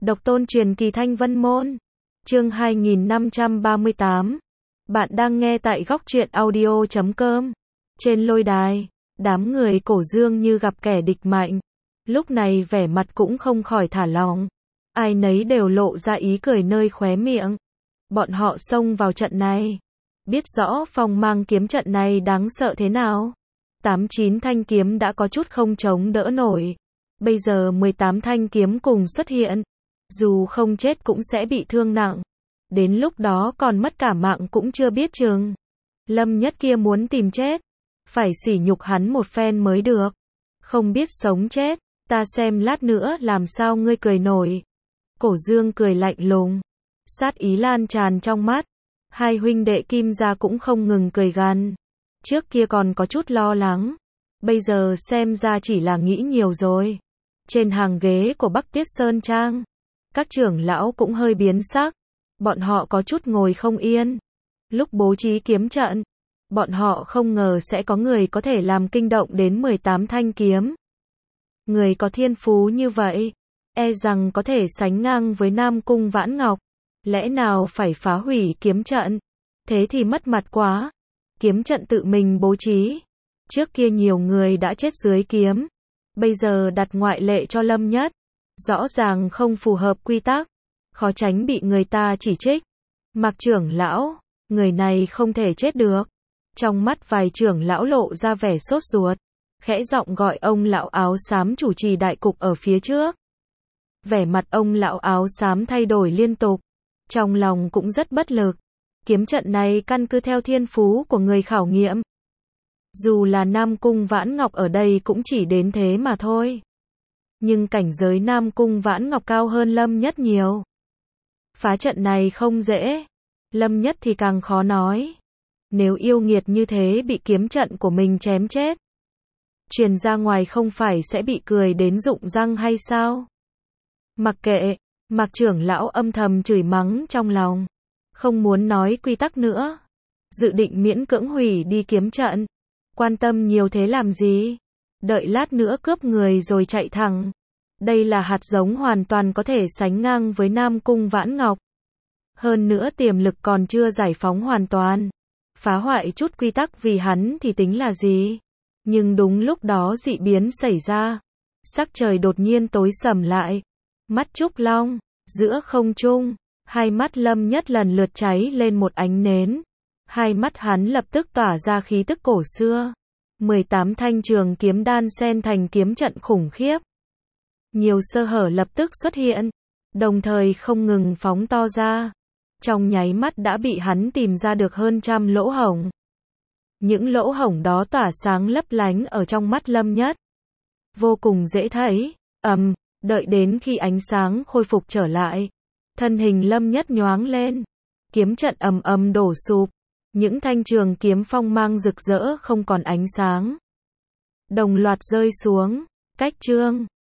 Độc tôn truyền kỳ Thanh Vân Môn. Chương 2538. Bạn đang nghe tại góc truyện audio.com. Trên lôi đài, đám người Cổ Dương như gặp kẻ địch mạnh. Lúc này vẻ mặt cũng không khỏi thả lỏng. Ai nấy đều lộ ra ý cười nơi khóe miệng. Bọn họ xông vào trận này. Biết rõ phong mang kiếm trận này đáng sợ thế nào. 8-9 thanh kiếm đã có chút không chống đỡ nổi. Bây giờ 18 thanh kiếm cùng xuất hiện. Dù không chết cũng sẽ bị thương nặng. Đến lúc đó còn mất cả mạng cũng chưa biết chừng. Lâm Nhất kia muốn tìm chết. Phải sỉ nhục hắn một phen mới được. Không biết sống chết. Ta xem lát nữa làm sao ngươi cười nổi. Cổ Dương cười lạnh lùng. Sát ý lan tràn trong mắt. Hai huynh đệ Kim gia cũng không ngừng cười gằn. Trước kia còn có chút lo lắng. Bây giờ xem ra chỉ là nghĩ nhiều rồi. Trên hàng ghế của Bắc Tiết Sơn Trang, các trưởng lão cũng hơi biến sắc. Bọn họ có chút ngồi không yên. Lúc bố trí kiếm trận, bọn họ không ngờ sẽ có người có thể làm kinh động đến 18 thanh kiếm. Người có thiên phú như vậy, e rằng có thể sánh ngang với Nam Cung Vãn Ngọc. Lẽ nào phải phá hủy kiếm trận? Thế thì mất mặt quá. Kiếm trận tự mình bố trí. Trước kia nhiều người đã chết dưới kiếm. Bây giờ đặt ngoại lệ cho Lâm Nhất. Rõ ràng không phù hợp quy tắc. Khó tránh bị người ta chỉ trích. Mạc trưởng lão, người này không thể chết được. Trong mắt vài trưởng lão lộ ra vẻ sốt ruột. Khẽ giọng gọi ông lão áo xám chủ trì đại cục ở phía trước. Vẻ mặt ông lão áo xám thay đổi liên tục. Trong lòng cũng rất bất lực. Kiếm trận này căn cứ theo thiên phú của người khảo nghiệm. Dù là Nam Cung Vãn Ngọc ở đây cũng chỉ đến thế mà thôi. Nhưng cảnh giới Nam Cung Vãn Ngọc cao hơn Lâm Nhất nhiều. Phá trận này không dễ. Lâm Nhất thì càng khó nói. Nếu yêu nghiệt như thế bị kiếm trận của mình chém chết, truyền ra ngoài không phải sẽ bị cười đến rụng răng hay sao? Mặc kệ, Mạc trưởng lão âm thầm chửi mắng trong lòng. Không muốn nói quy tắc nữa. Dự định miễn cưỡng hủy đi kiếm trận. Quan tâm nhiều thế làm gì? Đợi lát nữa cướp người rồi chạy thẳng. Đây là hạt giống hoàn toàn có thể sánh ngang với Nam Cung Vãn Ngọc. Hơn nữa tiềm lực còn chưa giải phóng hoàn toàn. Phá hoại chút quy tắc vì hắn thì tính là gì? Nhưng đúng lúc đó dị biến xảy ra. Sắc trời đột nhiên tối sầm lại. Mắt Trúc Long, giữa không trung, hai mắt Lâm Nhất lần lượt cháy lên một ánh nến. Hai mắt hắn lập tức tỏa ra khí tức cổ xưa. 18 thanh trường kiếm đan xen thành kiếm trận khủng khiếp. Nhiều sơ hở lập tức xuất hiện, đồng thời không ngừng phóng to ra. Trong nháy mắt đã bị hắn tìm ra được hơn 100 lỗ hổng. Những lỗ hổng đó tỏa sáng lấp lánh ở trong mắt Lâm Nhất. Vô cùng dễ thấy. Đợi đến khi ánh sáng khôi phục trở lại, thân hình Lâm Nhất nhoáng lên. Kiếm trận ầm ầm đổ sụp. Những thanh trường kiếm phong mang rực rỡ không còn ánh sáng. Đồng loạt rơi xuống. Cách chương